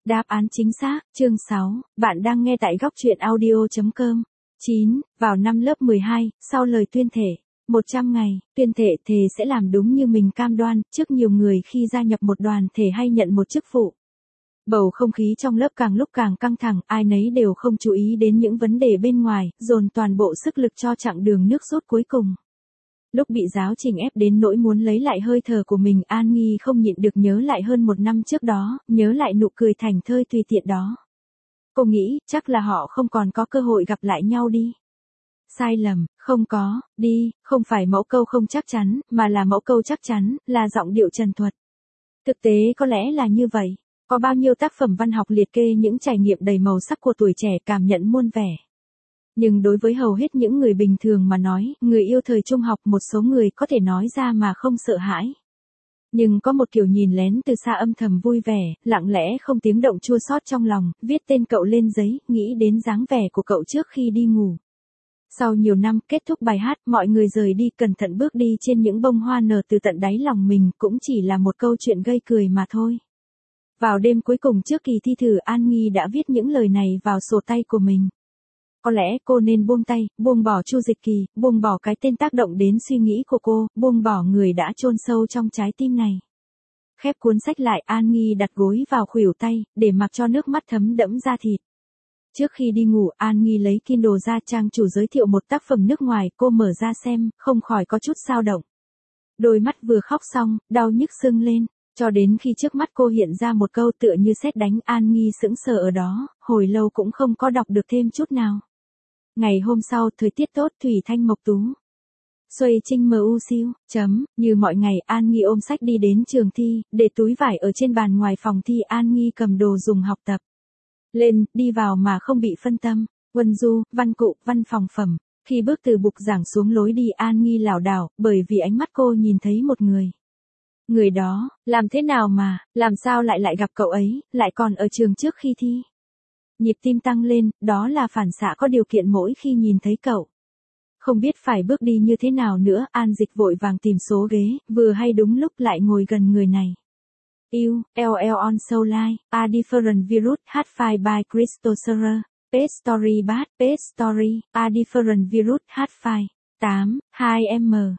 Đáp án chính xác, chương 6, bạn đang nghe tại góc truyện audio.com. 9. Vào năm lớp 12, sau lời tuyên thệ, 100 ngày, tuyên thệ thề sẽ làm đúng như mình cam đoan, trước nhiều người khi gia nhập một đoàn thể hay nhận một chức vụ. Bầu không khí trong lớp càng lúc càng căng thẳng, ai nấy đều không chú ý đến những vấn đề bên ngoài, dồn toàn bộ sức lực cho chặng đường nước rút cuối cùng. Lúc bị giáo trình ép đến nỗi muốn lấy lại hơi thở của mình, An Nghi không nhịn được nhớ lại hơn một năm trước đó, nhớ lại nụ cười thảnh thơi tùy tiện đó. Cô nghĩ, chắc là họ không còn có cơ hội gặp lại nhau đi. Sai lầm, không có, đi, không phải mẫu câu không chắc chắn, mà là mẫu câu chắc chắn, là giọng điệu trần thuật. Thực tế có lẽ là như vậy. Có bao nhiêu tác phẩm văn học liệt kê những trải nghiệm đầy màu sắc của tuổi trẻ cảm nhận muôn vẻ. Nhưng đối với hầu hết những người bình thường mà nói, người yêu thời trung học, một số người có thể nói ra mà không sợ hãi. Nhưng có một kiểu nhìn lén từ xa âm thầm vui vẻ, lặng lẽ không tiếng động chua xót trong lòng, viết tên cậu lên giấy, nghĩ đến dáng vẻ của cậu trước khi đi ngủ. Sau nhiều năm kết thúc bài hát, mọi người rời đi cẩn thận bước đi trên những bông hoa nở từ tận đáy lòng mình, cũng chỉ là một câu chuyện gây cười mà thôi. Vào đêm cuối cùng trước kỳ thi thử, An Nghi đã viết những lời này vào sổ tay của mình. Có lẽ cô nên buông tay, buông bỏ Chu Dịch Kỳ, buông bỏ cái tên tác động đến suy nghĩ của cô, buông bỏ người đã chôn sâu trong trái tim này. Khép cuốn sách lại, An Nghi đặt gối vào khuỷu tay, để mặc cho nước mắt thấm đẫm da thịt. Trước khi đi ngủ, An Nghi lấy Kindle ra, trang chủ giới thiệu một tác phẩm nước ngoài, cô mở ra xem, không khỏi có chút dao động. Đôi mắt vừa khóc xong, đau nhức sưng lên, cho đến khi trước mắt cô hiện ra một câu tựa như sét đánh, An Nghi sững sờ ở đó, hồi lâu cũng không có đọc được thêm chút nào. Ngày hôm sau, thời tiết tốt, thủy thanh mộc tú. Xuôi trinh mu siêu, như mọi ngày, An Nghi ôm sách đi đến trường thi, để túi vải ở trên bàn ngoài phòng thi, An Nghi cầm đồ dùng học tập. Lên, đi vào mà không bị phân tâm, Huân Du, văn cụ, văn phòng phẩm. Khi bước từ bục giảng xuống lối đi, An Nghi lảo đảo, bởi vì ánh mắt cô nhìn thấy một người. Người đó, làm thế nào mà, làm sao lại gặp cậu ấy, lại còn ở trường trước khi thi. Nhịp tim tăng lên, đó là phản xạ có điều kiện mỗi khi nhìn thấy cậu. Không biết phải bước đi như thế nào nữa, An Dịch vội vàng tìm số ghế, vừa hay đúng lúc lại ngồi gần người này. LL on Soul Life, A Different Virus, H5 by Christopher, Page Story Bad, Page Story, A Different Virus, H5, 8, 2M,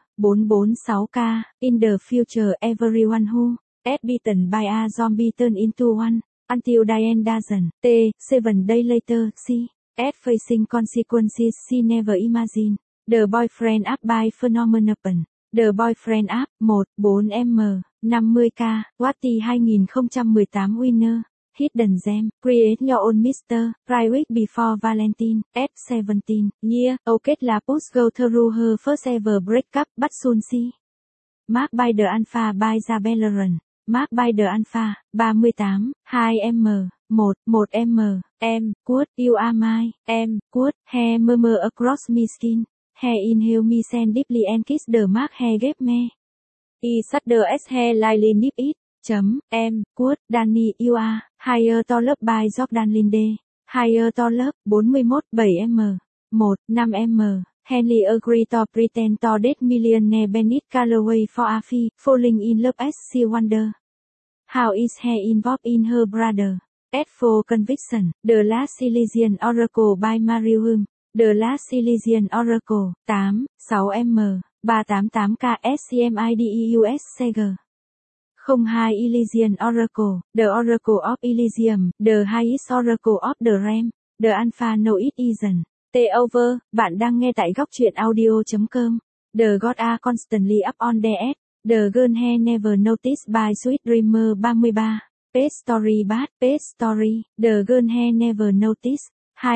446K, In the Future Everyone Who, is beaten by a zombie turn into one, until the end doesn't, 7 days later, she, is facing consequences she never imagined, The Boyfriend App by Phenomenon, The Boyfriend App, 1, 4M, 50K, Watty 2018 Winner, Hidden Gem, Create Your Own Mr. Private Before Valentine, F17, Year, Okết là Push Go Through Her First Ever Breakup, But Soon She. Mark by the Alpha by Zabelleron, Mark by the Alpha, 38, 2M, 1, 1M, M, Quote, You Are My, M, Quote, Hair Murmur Across My Skin, Hair Inhale Me Send Deeply and Kiss the Mark Hair Gap Me. I Shudder S Hair Lightly Nip It. M, Quote, Danny, You Are, Higher Taller by Jordan Linde, Higher Taller, 41, 7M, 1, 5M, Henley Agree to Pretend to Date Millionaire Bennett Calloway for a Fee, Falling in Love as She Wonder. How is he involved in her brother? As for Conviction, The Last Elysian Oracle by Mariam, The Last Elysian Oracle, 8, 6M, 388K SCMIDEUS Seger. 02 Elysian Oracle, The Oracle of Elysium, The Highest Oracle of the Realm, The Alpha No It Isn't. Over, bạn đang nghe tại góc truyện audio.com. The God are constantly up on the edge. The Girl He Never Noticed by Sweet Dreamer 33. Page Story Bad, Page Story, The Girl He Never Noticed.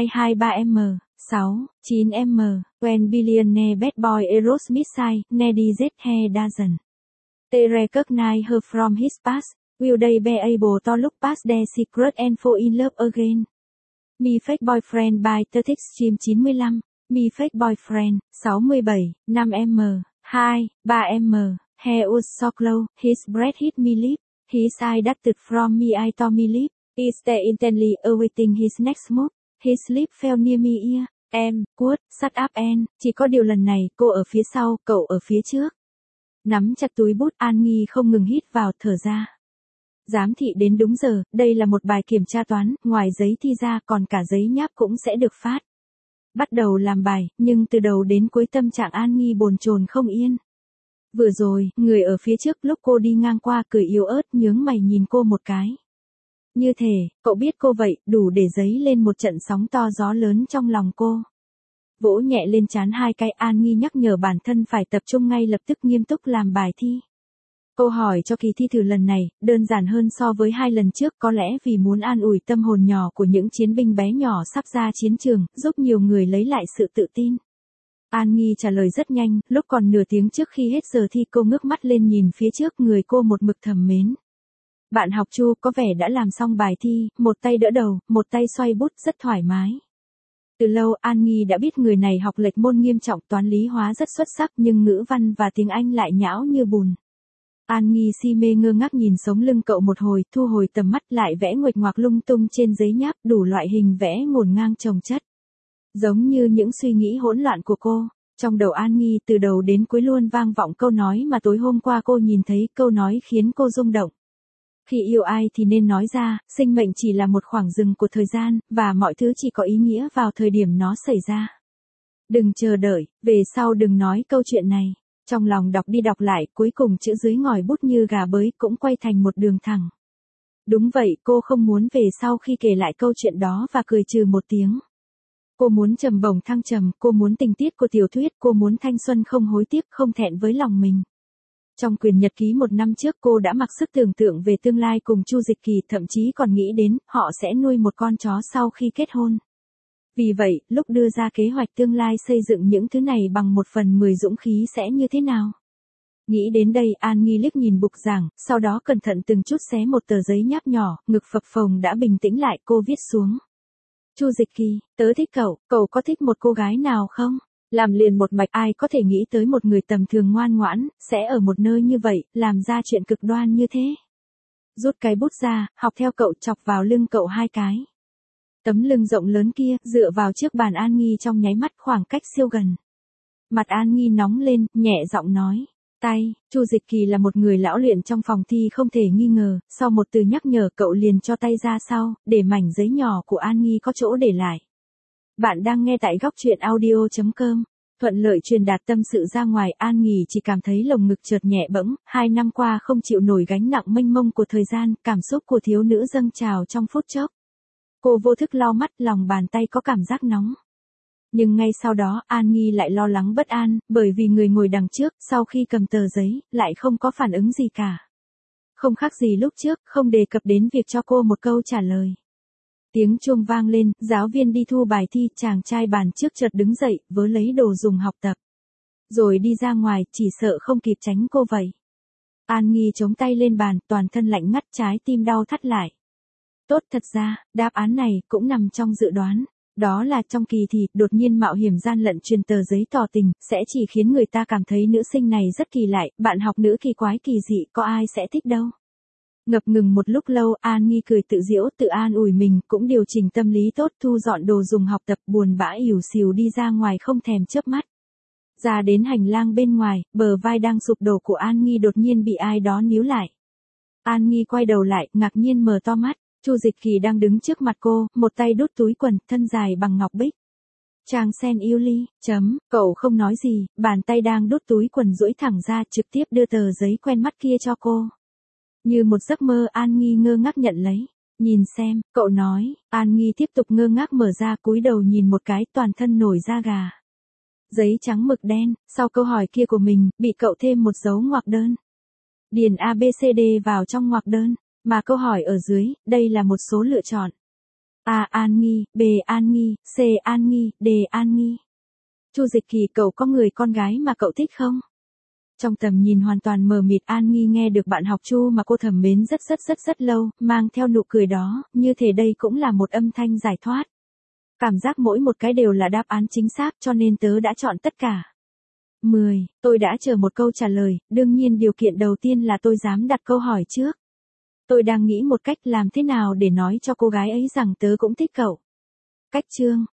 223M, 6, 9M, When Billionaire Bad Boy Aerosmith Sigh, Neddy Z He Doesn't. They recognize her from his past. Will they be able to look past their secret and fall in love again? Me Fake Boyfriend by The Thick Stream 95. Me Fake Boyfriend, 67, 5M, 2, 3M. He was so close, his breath hit me lip. His eye darted from me eye to me lip. He stared intently, awaiting his next move. His lip fell near me ear. Em, Quote, Shut up and, chỉ có điều lần này, cô ở phía sau, cậu ở phía trước. Nắm chặt túi bút, An Nghi không ngừng hít vào thở ra. Giám thị đến đúng giờ, đây là một bài kiểm tra toán, ngoài giấy thi ra còn cả giấy nháp cũng sẽ được phát. Bắt đầu làm bài, nhưng từ đầu đến cuối tâm trạng An Nghi bồn chồn không yên. Vừa rồi, người ở phía trước lúc cô đi ngang qua cười yếu ớt nhướng mày nhìn cô một cái. Như thể, cậu biết cô vậy, đủ để dấy lên một trận sóng to gió lớn trong lòng cô. Vỗ nhẹ lên trán hai cái, An Nghi nhắc nhở bản thân phải tập trung ngay lập tức nghiêm túc làm bài thi. Câu hỏi cho kỳ thi thử lần này, đơn giản hơn so với 2 lần trước, có lẽ vì muốn an ủi tâm hồn nhỏ của những chiến binh bé nhỏ sắp ra chiến trường, giúp nhiều người lấy lại sự tự tin. An Nghi trả lời rất nhanh, lúc còn nửa tiếng trước khi hết giờ thi cô ngước mắt lên nhìn phía trước, người cô một mực thầm mến. Bạn học Chu có vẻ đã làm xong bài thi, một tay đỡ đầu, một tay xoay bút rất thoải mái. Từ lâu An Nghi đã biết người này học lệch môn nghiêm trọng, toán lý hóa rất xuất sắc nhưng ngữ văn và tiếng Anh lại nhão như bùn. An Nghi si mê ngơ ngác nhìn sống lưng cậu một hồi, thu hồi tầm mắt lại vẽ nguệch ngoạc lung tung trên giấy nháp, đủ loại hình vẽ ngổn ngang chồng chất. Giống như những suy nghĩ hỗn loạn của cô, trong đầu An Nghi từ đầu đến cuối luôn vang vọng câu nói mà tối hôm qua cô nhìn thấy, câu nói khiến cô rung động. Khi yêu ai thì nên nói ra, sinh mệnh chỉ là một khoảng dừng của thời gian, và mọi thứ chỉ có ý nghĩa vào thời điểm nó xảy ra. Đừng chờ đợi, về sau đừng nói câu chuyện này. Trong lòng đọc đi đọc lại, cuối cùng chữ dưới ngòi bút như gà bới cũng quay thành một đường thẳng. Đúng vậy, cô không muốn về sau khi kể lại câu chuyện đó và cười trừ một tiếng. Cô muốn trầm bổng thăng trầm, cô muốn tình tiết của tiểu thuyết, cô muốn thanh xuân không hối tiếc, không thẹn với lòng mình. Trong quyển nhật ký 1 năm trước cô đã mặc sức tưởng tượng về tương lai cùng Chu Dịch Kỳ, thậm chí còn nghĩ đến họ sẽ nuôi một con chó sau khi kết hôn. Vì vậy, lúc đưa ra kế hoạch tương lai xây dựng những thứ này bằng 1/10 dũng khí sẽ như thế nào? Nghĩ đến đây, An Nghi liếc nhìn bục giảng, sau đó cẩn thận từng chút xé một tờ giấy nháp nhỏ, ngực phập phồng đã bình tĩnh lại, cô viết xuống. Chu Dịch Kỳ, tớ thích cậu có thích một cô gái nào không? Làm liền một mạch, ai có thể nghĩ tới một người tầm thường ngoan ngoãn, sẽ ở một nơi như vậy, làm ra chuyện cực đoan như thế. Rút cái bút ra, học theo cậu, chọc vào lưng cậu 2 cái. Tấm lưng rộng lớn kia, dựa vào trước bàn An Nghi trong nháy mắt, khoảng cách siêu gần. Mặt An Nghi nóng lên, nhẹ giọng nói. Tay, Chu Dịch Kỳ là một người lão luyện trong phòng thi không thể nghi ngờ, sau một từ nhắc nhở cậu liền cho tay ra sau, để mảnh giấy nhỏ của An Nghi có chỗ để lại. Bạn đang nghe tại góc truyện audio.com. Thuận lợi truyền đạt tâm sự ra ngoài, An Nghi chỉ cảm thấy lồng ngực chợt nhẹ bẫng, 2 năm qua không chịu nổi gánh nặng mênh mông của thời gian, cảm xúc của thiếu nữ dâng trào trong phút chốc. Cô vô thức lau mắt, lòng bàn tay có cảm giác nóng. Nhưng ngay sau đó, An Nghi lại lo lắng bất an, bởi vì người ngồi đằng trước, sau khi cầm tờ giấy, lại không có phản ứng gì cả. Không khác gì lúc trước, không đề cập đến việc cho cô một câu trả lời. Tiếng chuông vang lên, giáo viên đi thu bài thi, chàng trai bàn trước chợt đứng dậy, vớ lấy đồ dùng học tập. Rồi đi ra ngoài, chỉ sợ không kịp tránh cô vậy. An Nghi chống tay lên bàn, toàn thân lạnh ngắt, trái tim đau thắt lại. Tốt, thật ra, đáp án này cũng nằm trong dự đoán. Đó là trong kỳ thi, đột nhiên mạo hiểm gian lận truyền tờ giấy tỏ tình, sẽ chỉ khiến người ta cảm thấy nữ sinh này rất kỳ lạ, bạn học nữ kỳ quái kỳ dị, có ai sẽ thích đâu. Ngập ngừng một lúc lâu, An Nghi cười tự giễu, tự an ủi mình, cũng điều chỉnh tâm lý tốt, thu dọn đồ dùng học tập, buồn bã ỉu xìu đi ra ngoài không thèm chớp mắt. Ra đến hành lang bên ngoài, bờ vai đang sụp đổ của An Nghi đột nhiên bị ai đó níu lại. An Nghi quay đầu lại, ngạc nhiên mở to mắt. Chu Dịch Kỳ đang đứng trước mặt cô, một tay đút túi quần, thân dài bằng ngọc bích. Chàng sen yêu ly, cậu không nói gì, bàn tay đang đút túi quần duỗi thẳng ra, trực tiếp đưa tờ giấy quen mắt kia cho cô. Như một giấc mơ, An Nghi ngơ ngác nhận lấy. Nhìn xem, cậu nói. An Nghi tiếp tục ngơ ngác mở ra, cúi đầu nhìn một cái, toàn thân nổi da gà. Giấy trắng mực đen, sau câu hỏi kia của mình, bị cậu thêm một dấu ngoặc đơn. Điền ABCD vào trong ngoặc đơn. Mà câu hỏi ở dưới, đây là một số lựa chọn. A. An Nghi, B. An Nghi, C. An Nghi, D. An Nghi. Chu Dịch Kỳ, cậu có người con gái mà cậu thích không? Trong tầm nhìn hoàn toàn mờ mịt, An Nghi nghe được bạn học Chu mà cô thầm mến rất lâu, mang theo nụ cười đó, như thể đây cũng là một âm thanh giải thoát. Cảm giác mỗi một cái đều là đáp án chính xác, cho nên tớ đã chọn tất cả. 10. Tôi đã chờ một câu trả lời, đương nhiên điều kiện đầu tiên là tôi dám đặt câu hỏi trước. Tôi đang nghĩ một cách làm thế nào để nói cho cô gái ấy rằng tớ cũng thích cậu. Cách chương,